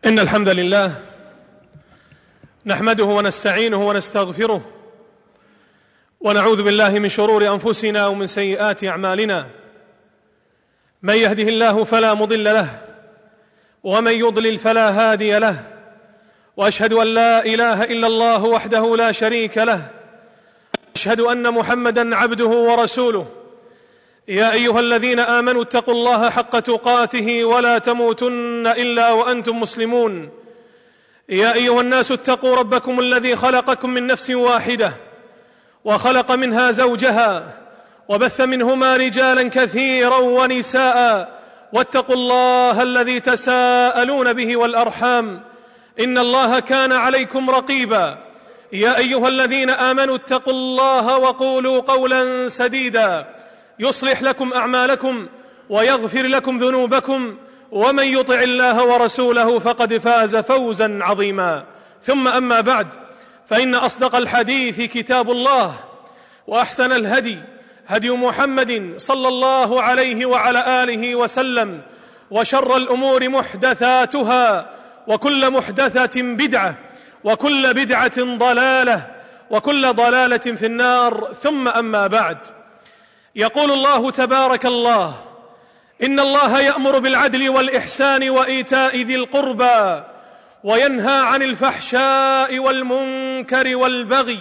إن الحمد لله نحمده ونستعينه ونستغفره ونعوذ بالله من شرور أنفسنا ومن سيئات أعمالنا. من يهده الله فلا مضل له ومن يضلل فلا هادي له، وأشهد أن لا إله إلا الله وحده لا شريك له، أشهد أن محمدًا عبده ورسوله. يا أيها الذين آمنوا اتقوا الله حق تقاته ولا تموتن إلا وأنتم مسلمون. يا أيها الناس اتقوا ربكم الذي خلقكم من نفس واحدة وخلق منها زوجها وبث منهما رجالا كثيرا ونساء، واتقوا الله الذي تساءلون به والأرحام إن الله كان عليكم رقيبا. يا أيها الذين آمنوا اتقوا الله وقولوا قولا سديدا يصلح لكم أعمالكم ويغفر لكم ذنوبكم، ومن يطع الله ورسوله فقد فاز فوزا عظيما. ثم أما بعد، فإن أصدق الحديث كتاب الله، وأحسن الهدي هدي محمد صلى الله عليه وعلى آله وسلم، وشر الأمور محدثاتها، وكل محدثة بدعة، وكل بدعة ضلالة، وكل ضلالة في النار. ثم أما بعد، يقول الله تبارك الله: إن الله يأمر بالعدل والإحسان وإيتاء ذي القربى وينهى عن الفحشاء والمنكر والبغي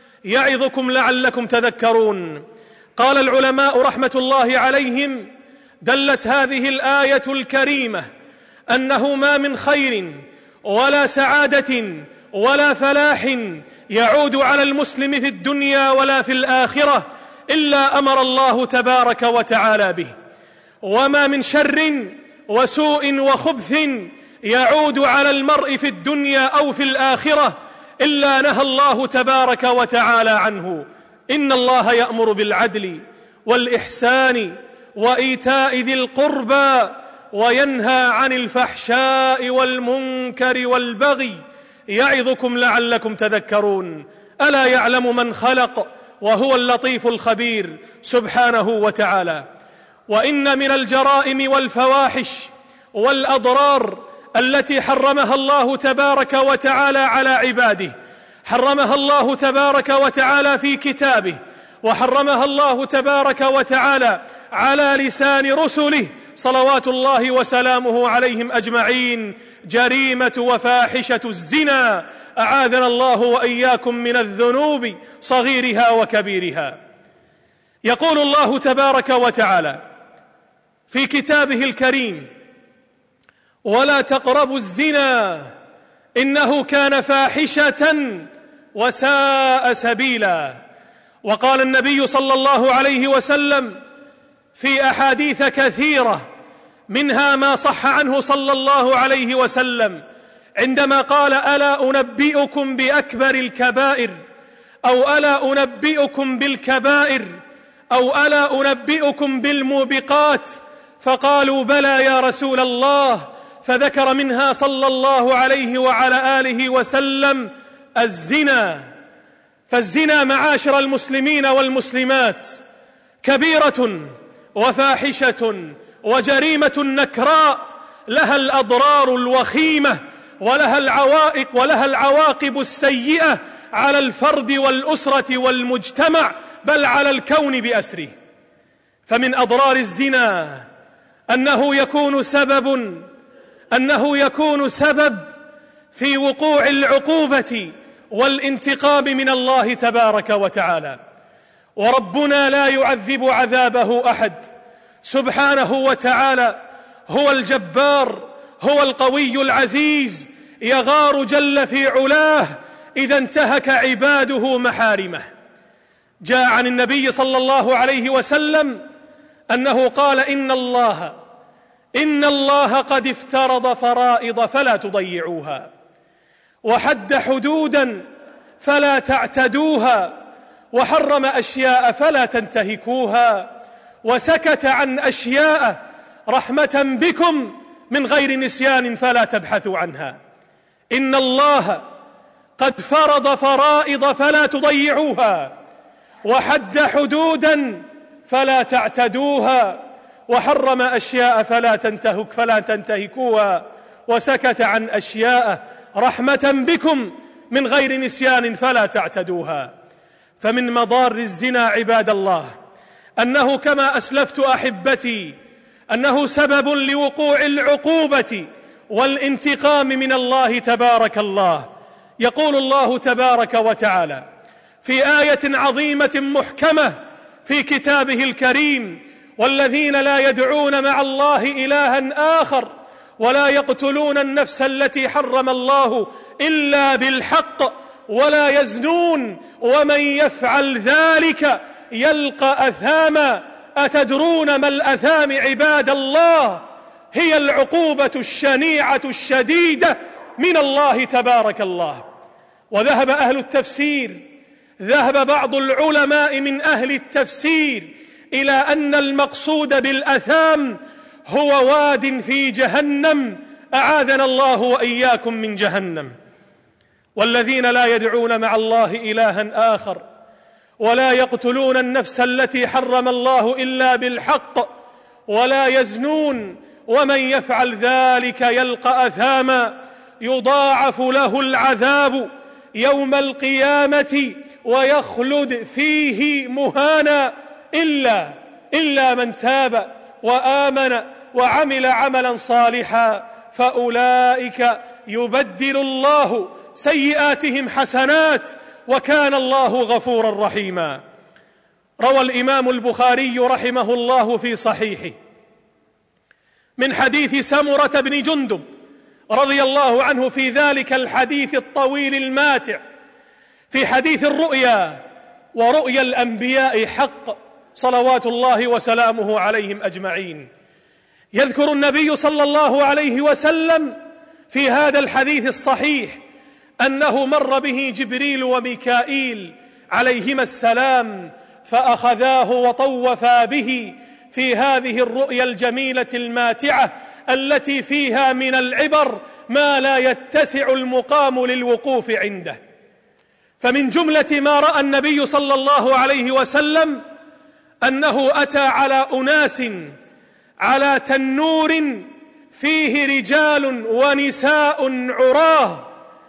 يعظكم لعلكم تذكرون. قال العلماء رحمة الله عليهم: دلت هذه الآية الكريمة أنه ما من خير ولا سعادة ولا فلاح يعود على المسلم في الدنيا ولا في الآخرة إلا أمر الله تبارك وتعالى به، وما من شر وسوء وخبث يعود على المرء في الدنيا أو في الآخرة إلا نهى الله تبارك وتعالى عنه. إن الله يأمر بالعدل والإحسان وإيتاء ذي القربى وينهى عن الفحشاء والمنكر والبغي يعظكم لعلكم تذكرون. ألا يعلم من خلق وهو اللطيف الخبير سبحانه وتعالى. وإن من الجرائم والفواحش والأضرار التي حرمها الله تبارك وتعالى على عباده، حرمها الله تبارك وتعالى في كتابه، وحرمها الله تبارك وتعالى على لسان رسله صلوات الله وسلامه عليهم أجمعين، جريمة وفاحشة الزنا، أعاذنا الله وإياكم من الذنوب صغيرها وكبيرها. يقول الله تبارك وتعالى في كتابه الكريم: ولا تقربوا الزنا إنه كان فاحشة وساء سبيلا. وقال النبي صلى الله عليه وسلم في أحاديث كثيرة، منها ما صح عنه صلى الله عليه وسلم عندما قال: ألا أنبئكم بأكبر الكبائر، أو ألا أنبئكم بالكبائر، أو ألا أنبئكم بالموبقات؟ فقالوا: بلى يا رسول الله. فذكر منها صلى الله عليه وعلى آله وسلم الزنا. فالزنا معاشر المسلمين والمسلمات كبيرة وفاحشة وجريمة نكراء، لها الأضرار الوخيمة ولها العواقب السيئة على الفرد والأسرة والمجتمع، بل على الكون بأسره. فمن أضرار الزنا أنه يكون سبب في وقوع العقوبة والانتقام من الله تبارك وتعالى. وربنا لا يعذب عذابه أحد سبحانه وتعالى، هو الجبار، هو القوي العزيز، يغار جل في علاه إذا انتهك عباده محارمه. جاء عن النبي صلى الله عليه وسلم أنه قال: إن الله قد افترض فرائض فلا تضيعوها، وحد حدودا فلا تعتدوها، وحرم أشياء فلا تنتهكوها، وسكت عن أشياء رحمة بكم من غير نسيان فلا تبحثوا عنها. إن الله قد فرض فرائض فلا تضيعوها، وحد حدودا فلا تعتدوها، وحرم أشياء فلا تنتهكوها، وسكت عن أشياء رحمة بكم من غير نسيان فلا تعتدوها. فمن مضار الزنا عباد الله أنه كما أسلفت أحبتي أنه سبب لوقوع العقوبة والانتقام من الله تبارك الله. يقول الله تبارك وتعالى في آية عظيمة محكمة في كتابه الكريم: والذين لا يدعون مع الله إلها آخر ولا يقتلون النفس التي حرم الله إلا بالحق ولا يزنون ومن يفعل ذلك يلقى أثاما. أتدرون ما الأثام عباد الله؟ هي العقوبة الشنيعة الشديدة من الله تبارك الله. وذهب أهل التفسير، ذهب بعض العلماء من أهل التفسير إلى أن المقصود بالأثام هو واد في جهنم، أعاذنا الله وإياكم من جهنم. والذين لا يدعون مع الله إلها آخر ولا يقتلون النفس التي حرم الله إلا بالحق ولا يزنون ومن يفعل ذلك يلقى أثاما يضاعف له العذاب يوم القيامة ويخلد فيه مهانا إلا من تاب وآمن وعمل عملا صالحا فأولئك يبدل الله سيئاتهم حسنات وكان الله غفورا رحيما. روى الإمام البخاري رحمه الله في صحيحه من حديث سمرة بن جندب رضي الله عنه في ذلك الحديث الطويل الماتع في حديث الرؤيا: ورؤيا الأنبياء حق صلوات الله وسلامه عليهم أجمعين. يذكر النبي صلى الله عليه وسلم في هذا الحديث الصحيح أنه مر به جبريل وميكائيل عليهما السلام فأخذاه وطوفا به في هذه الرؤيا الجميلة الماتعة التي فيها من العبر ما لا يتسع المقام للوقوف عنده. فمن جملة ما رأى النبي صلى الله عليه وسلم أنه أتى على أناس على تنور فيه رجال ونساء عراه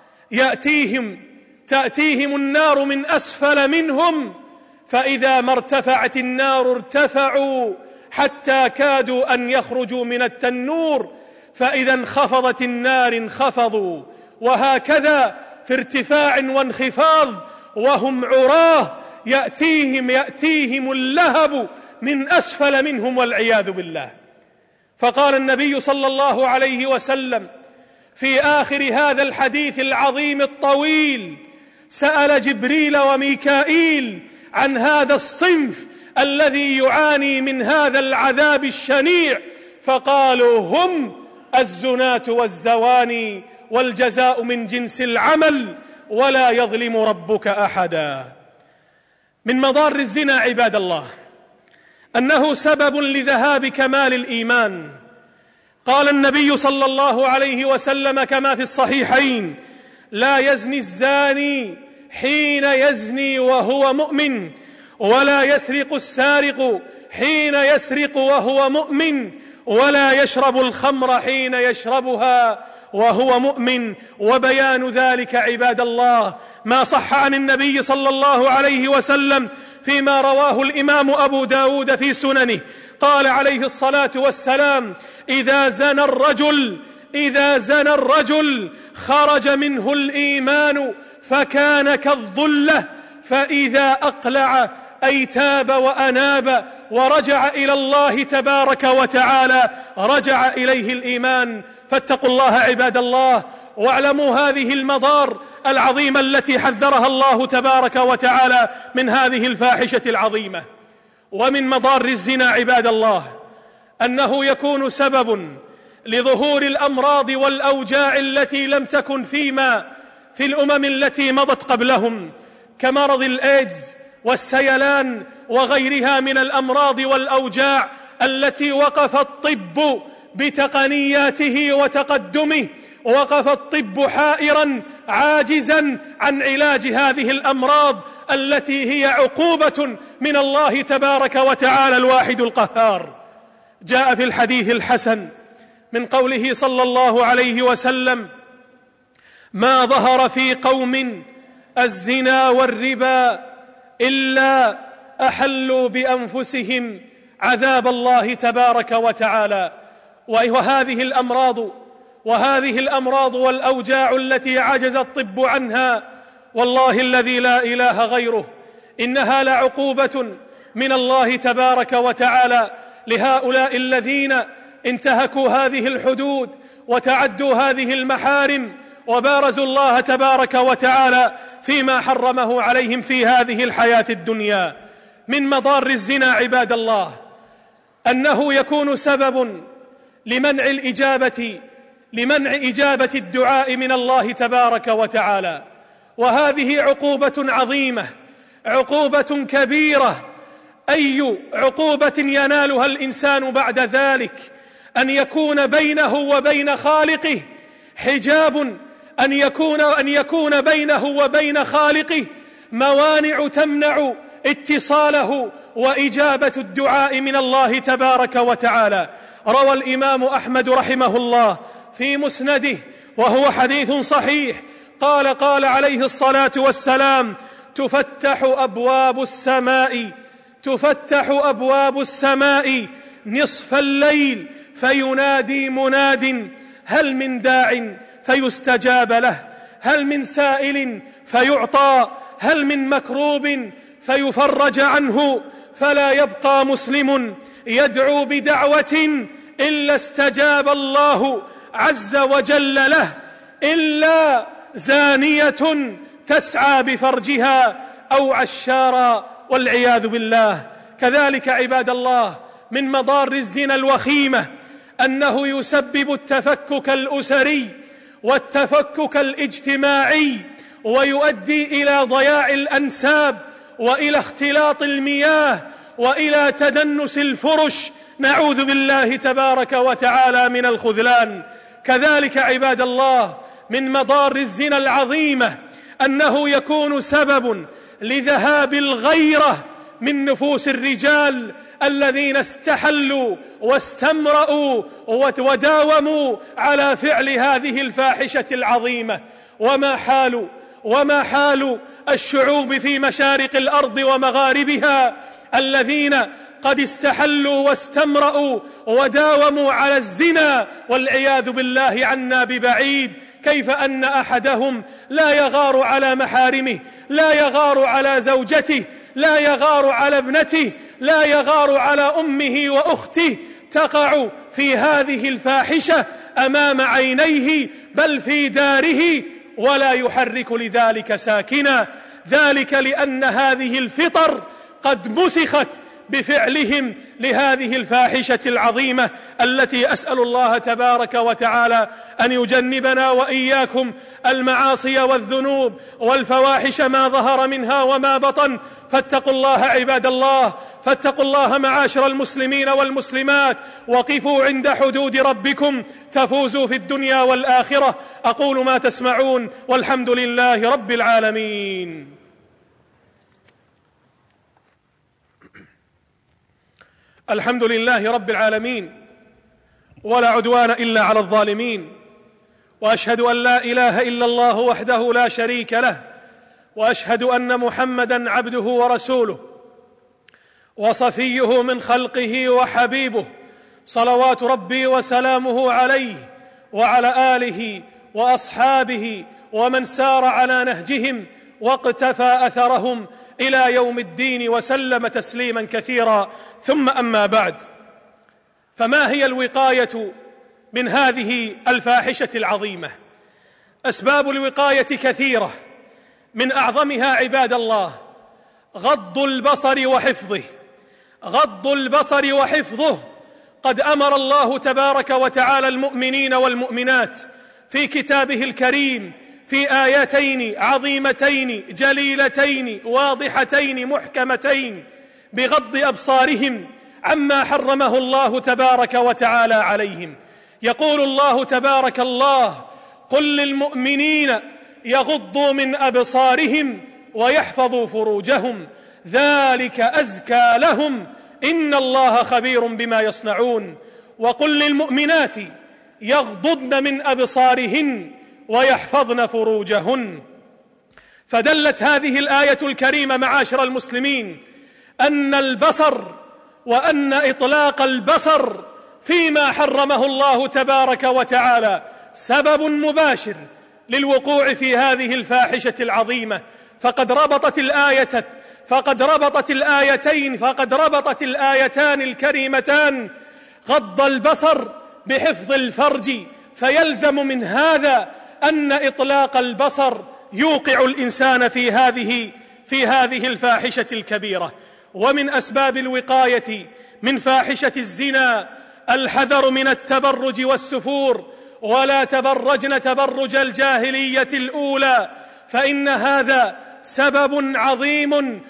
تأتيهم النار من أسفل منهم، فإذا ما ارتفعت النار ارتفعوا حتى كادوا أن يخرجوا من التنور، فإذا انخفضت النار انخفضوا، وهكذا في ارتفاع وانخفاض وهم عراه يأتيهم اللهب من أسفل منهم والعياذ بالله. فقال النبي صلى الله عليه وسلم في آخر هذا الحديث العظيم الطويل: سأل جبريل وميكائيل عن هذا الصنف الذي يعاني من هذا العذاب الشنيع، فقالوا: هم الزناة والزواني والجزاء من جنس العمل ولا يظلم ربك أحدا. من مضار الزنا عباد الله أنه سبب لذهاب كمال الإيمان. قال النبي صلى الله عليه وسلم كما في الصحيحين: لا يزني الزاني حين يزني وهو مؤمن، ولا يسرق السارق حين يسرق وهو مؤمن، ولا يشرب الخمر حين يشربها وهو مؤمن. وبيان ذلك عباد الله ما صح عن النبي صلى الله عليه وسلم فيما رواه الإمام أبو داود في سننه، قال عليه الصلاة والسلام: إذا زنى الرجل خرج منه الإيمان فكان كالظلة، فإذا أقلع أي تاب وأناب ورجع إلى الله تبارك وتعالى رجع إليه الإيمان. فاتقوا الله عباد الله، واعلموا هذه المضار العظيمة التي حذرها الله تبارك وتعالى من هذه الفاحشة العظيمة. ومن مضار الزنا عباد الله أنه يكون سبب لظهور الأمراض والأوجاع التي لم تكن في الأمم التي مضت قبلهم، كمرض الإيدز والسيلان وغيرها من الأمراض والأوجاع التي وقف الطب بتقنياته وتقدمه، وقف الطب حائرا عاجزا عن علاج هذه الأمراض التي هي عقوبة من الله تبارك وتعالى الواحد القهار. جاء في الحديث الحسن من قوله صلى الله عليه وسلم: ما ظهر في قوم الزنا والربا إلا أحلوا بأنفسهم عذاب الله تبارك وتعالى. وهذه الأمراض والأوجاع التي عجز الطب عنها، والله الذي لا إله غيره، إنها لعقوبة من الله تبارك وتعالى لهؤلاء الذين انتهكوا هذه الحدود وتعدوا هذه المحارم وبارزوا الله تبارك وتعالى فيما حرمه عليهم في هذه الحياة الدنيا. من مضار الزنا عباد الله أنه يكون سبب لمنع إجابة الدعاء من الله تبارك وتعالى، وهذه عقوبة عظيمة، عقوبة كبيرة. أي عقوبة ينالها الإنسان بعد ذلك؟ أن يكون بينه وبين خالقه حجاب، أن يكون بينه وبين خالقه موانع تمنع اتصاله وإجابة الدعاء من الله تبارك وتعالى. روى الإمام أحمد رحمه الله في مسنده وهو حديث صحيح، قال عليه الصلاة والسلام: تفتح أبواب السماء نصف الليل فينادي مناد: هل من داع فيستجاب له، هل من سائل فيعطى، هل من مكروب فيفرج عنه، فلا يبقى مسلم يدعو بدعوة إلا استجاب الله عز وجل له، إلا زانية تسعى بفرجها أو عشارا، والعياذ بالله. كذلك عباد الله من مضار الزنا الوخيمة أنه يسبب التفكك الأسري والتفكك الاجتماعي، ويؤدي إلى ضياع الأنساب وإلى اختلاط المياه وإلى تدنس الفرش، نعوذ بالله تبارك وتعالى من الخذلان. كذلك عباد الله من مضار الزنا العظيمة أنه يكون سبب لذهاب الغيرة من نفوس الرجال الذين استحلوا واستمرأوا وداوموا على فعل هذه الفاحشة العظيمة. وما حال الشعوب في مشارق الأرض ومغاربها الذين قد استحلوا واستمرأوا وداوموا على الزنا، والعياذ بالله عنا ببعيد. كيف أن أحدهم لا يغار على محارمه، لا يغار على زوجته، لا يغار على ابنته، لا يغار على أمه وأخته، تقع في هذه الفاحشة أمام عينيه بل في داره، ولا يحرك لذلك ساكنا، ذلك لأن هذه الفطر قد مسخت بفعلهم لهذه الفاحشة العظيمة التي أسأل الله تبارك وتعالى أن يجنبنا وإياكم المعاصي والذنوب والفواحش ما ظهر منها وما بطن. فاتقوا الله عباد الله، فاتقوا الله معاشر المسلمين والمسلمات، وقفوا عند حدود ربكم تفوزوا في الدنيا والآخرة. أقول ما تسمعون، والحمد لله رب العالمين. الحمد لله رب العالمين، ولا عدوان إلا على الظالمين، وأشهد أن لا إله إلا الله وحده لا شريك له، وأشهد أن محمدًا عبده ورسوله وصفيه من خلقه وحبيبه، صلوات ربي وسلامه عليه وعلى آله وأصحابه ومن سار على نهجهم واقتفى أثرهم إلى يوم الدين، وسلم تسليما كثيرا. ثم أما بعد، فما هي الوقاية من هذه الفاحشة العظيمة؟ أسباب الوقاية كثيرة، من أعظمها عباد الله غض البصر وحفظه. غض البصر وحفظه قد أمر الله تبارك وتعالى المؤمنين والمؤمنات في كتابه الكريم في آيتين عظيمتين جليلتين واضحتين محكمتين بغض أبصارهم عما حرمه الله تبارك وتعالى عليهم. يقول الله تبارك الله: قل للمؤمنين يغضوا من أبصارهم ويحفظوا فروجهم ذلك أزكى لهم إن الله خبير بما يصنعون. وقل للمؤمنات يغضضن من أبصارهن ويحفظن فروجهن. فدلت هذه الآية الكريمة معاشر المسلمين أن البصر وأن إطلاق البصر فيما حرمه الله تبارك وتعالى سبب مباشر للوقوع في هذه الفاحشة العظيمة. فقد ربطت الآيتان الكريمتان غض البصر بحفظ الفرج، فيلزم من هذا أن إطلاق البصر يوقع الإنسان في هذه الفاحشة الكبيرة. ومن أسباب الوقاية من فاحشة الزنا الحذر من التبرج والسفور، ولا تبرجن تبرج الجاهلية الأولى، فإن هذا سبب عظيم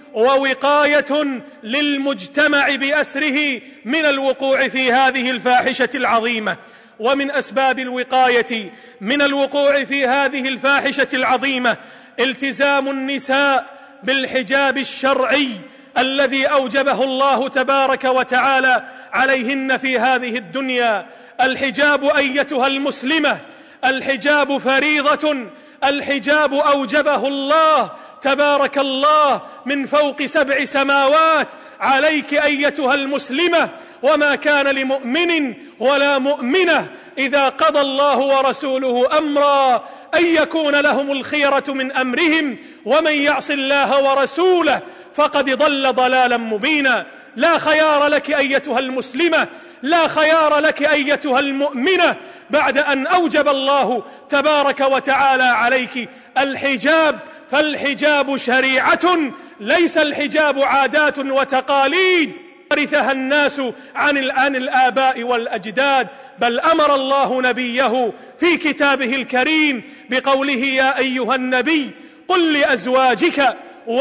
ووقاية للمجتمع بأسره من الوقوع في هذه الفاحشة العظيمة. ومن أسباب الوقاية من الوقوع في هذه الفاحشة العظيمة التزام النساء بالحجاب الشرعي الذي أوجبه الله تبارك وتعالى عليهن في هذه الدنيا. الحجاب أيتها المسلمة، الحجاب فريضة، الحجاب أوجبه الله تبارك الله من فوق 7 سماوات عليك أيتها المسلمة. وما كان لمؤمن ولا مؤمنة إذا قضى الله ورسوله أمرا أن يكون لهم الخيرة من أمرهم، ومن يعص الله ورسوله فقد ضل ضلالا مبينا. لا خيار لك أيتها المسلمة، لا خيار لك أيتها المؤمنة بعد أن أوجب الله تبارك وتعالى عليك الحجاب. فالحجاب شريعة، ليس الحجاب عادات وتقاليد ورثها الناس عن الآباء والأجداد، بل أمر الله نبيه في كتابه الكريم بقوله: يا أيها النبي قل لأزواجك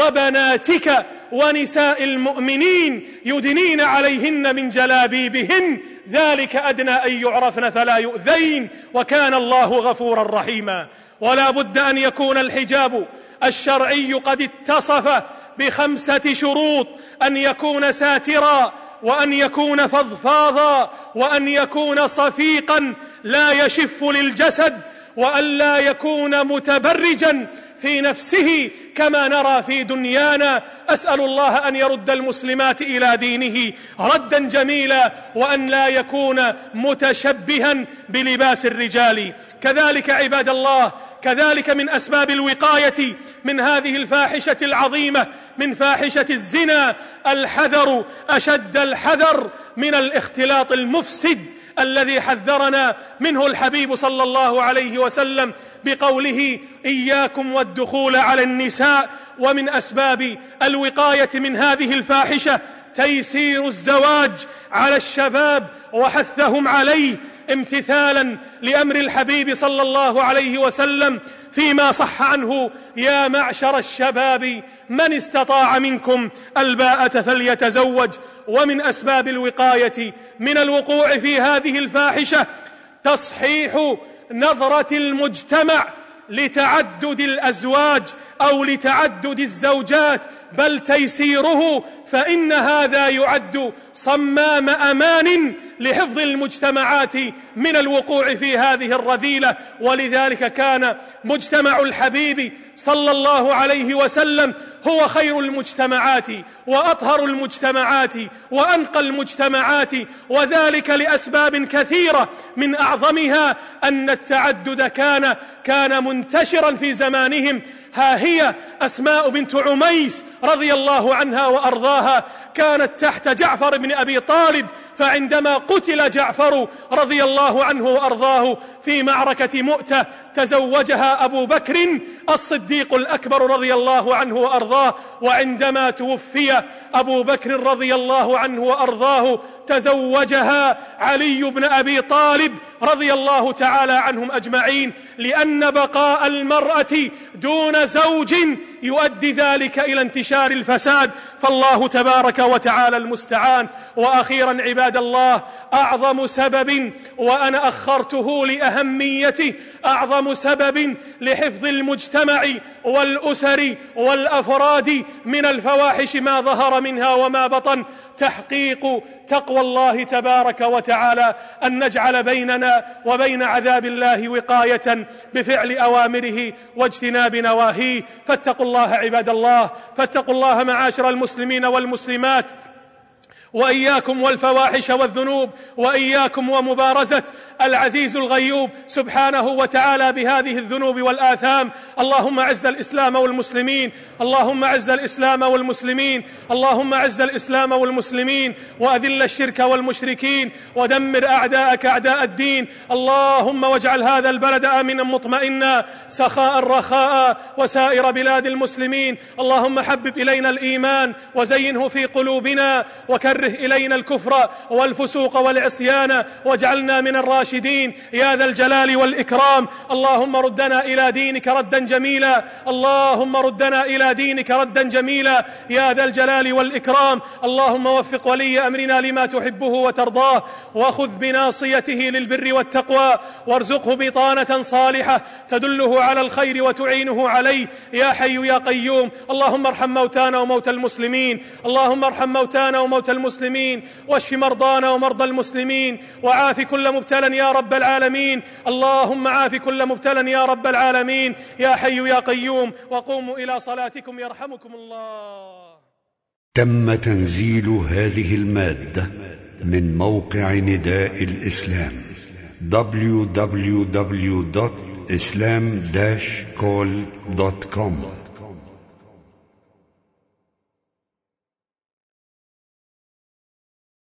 وبناتك ونساء المؤمنين يدنين عليهن من جلابيبهن ذلك أدنى أن يعرفن فلا يؤذين وكان الله غفورا رحيما. ولا بد أن يكون الحجاب الشرعي قد اتصف ب5 شروط: أن يكون ساترا، وأن يكون فضفاضا، وأن يكون صفيقا لا يشف للجسد، وأن لا يكون متبرجا في نفسه كما نرى في دنيانا. أسأل الله أن يرد المسلمات إلى دينه ردا جميلا، وأن لا يكون متشبها بلباس الرجال. كذلك عباد الله، كذلك من أسباب الوقاية من هذه الفاحشة العظيمة من فاحشة الزنا الحذر، أشد الحذر من الاختلاط المفسد الذي حذرنا منه الحبيب صلى الله عليه وسلم بقوله: إياكم والدخول على النساء. ومن أسباب الوقاية من هذه الفاحشة تيسير الزواج على الشباب وحثهم عليه امتثالا لأمر الحبيب صلى الله عليه وسلم فيما صح عنه: يا معشر الشباب من استطاع منكم الباءة فليتزوج. ومن أسباب الوقاية من الوقوع في هذه الفاحشة تصحيح نظرة المجتمع لتعدد الأزواج أو لتعدد الزوجات، بل تيسيره، فإن هذا يعد صمام أمان لحفظ المجتمعات من الوقوع في هذه الرذيلة. ولذلك كان مجتمع الحبيب صلى الله عليه وسلم هو خير المجتمعات وأطهر المجتمعات وأنقى المجتمعات، وذلك لأسباب كثيرة، من أعظمها أن التعدد كان منتشرا في زمانهم. ها هي أسماء بنت عميس رضي الله عنها وأرضاها كانت تحت جعفر بن أبي طالب، فعندما قتل جعفر رضي الله عنه وأرضاه في معركة مؤتة تزوجها أبو بكر الصديق الأكبر رضي الله عنه وأرضاه، وعندما توفي أبو بكر رضي الله عنه وأرضاه تزوجها علي بن أبي طالب رضي الله تعالى عنهم أجمعين، لأن بقاء المرأة دون زوج يؤدي ذلك إلى انتشار الفساد، فالله تبارك وتعالى المستعان. وأخيرا عباد عباد الله أعظم سبب، وأنا أخرته لأهميته، أعظم سبب لحفظ المجتمع والأسر والأفراد من الفواحش ما ظهر منها وما بطن تحقيق تقوى الله تبارك وتعالى، أن نجعل بيننا وبين عذاب الله وقاية بفعل أوامره واجتناب نواهيه. فاتقوا الله عباد الله، فاتقوا الله معاشر المسلمين والمسلمات، وإياكم والفواحش والذنوب، وإياكم ومبارزة العزيز الغيوب سبحانه وتعالى بهذه الذنوب والآثام. اللهم أعز الإسلام والمسلمين، اللهم أعز الإسلام والمسلمين، اللهم أعز الإسلام والمسلمين، وأذل الشرك والمشركين، ودمر أعداءك أعداء الدين. اللهم واجعل هذا البلد آمنا مطمئنا سخاء رخاء وسائر بلاد المسلمين. اللهم حبب إلينا الإيمان وزينه في قلوبنا، وكره إلينا الكفر والفسوق والعصيان، واجعلنا من الراشدين يا ذا الجلال والإكرام. اللهم ردنا إلى دينك ردا جميلا، اللهم ردنا إلى دينك ردا جميلا يا ذا الجلال والإكرام. اللهم وفق ولي أمرنا لما تحبه وترضاه، وخذ بناصيته للبر والتقوى، وارزقه بطانة صالحة تدله على الخير وتعينه عليه يا حي يا قيوم. اللهم ارحم موتانا وموتى المسلمين، اللهم ارحم موتانا وموتى المسلمين، واشف مرضانا ومرضى المسلمين، وعاف كل مبتلى يا رب العالمين. اللهم عاف كل مبتلى يا رب العالمين يا حي يا قيوم. وقوموا إلى صلاتكم يرحمكم الله. تم تنزيل هذه المادة من موقع نداء الإسلام www.islam-call.com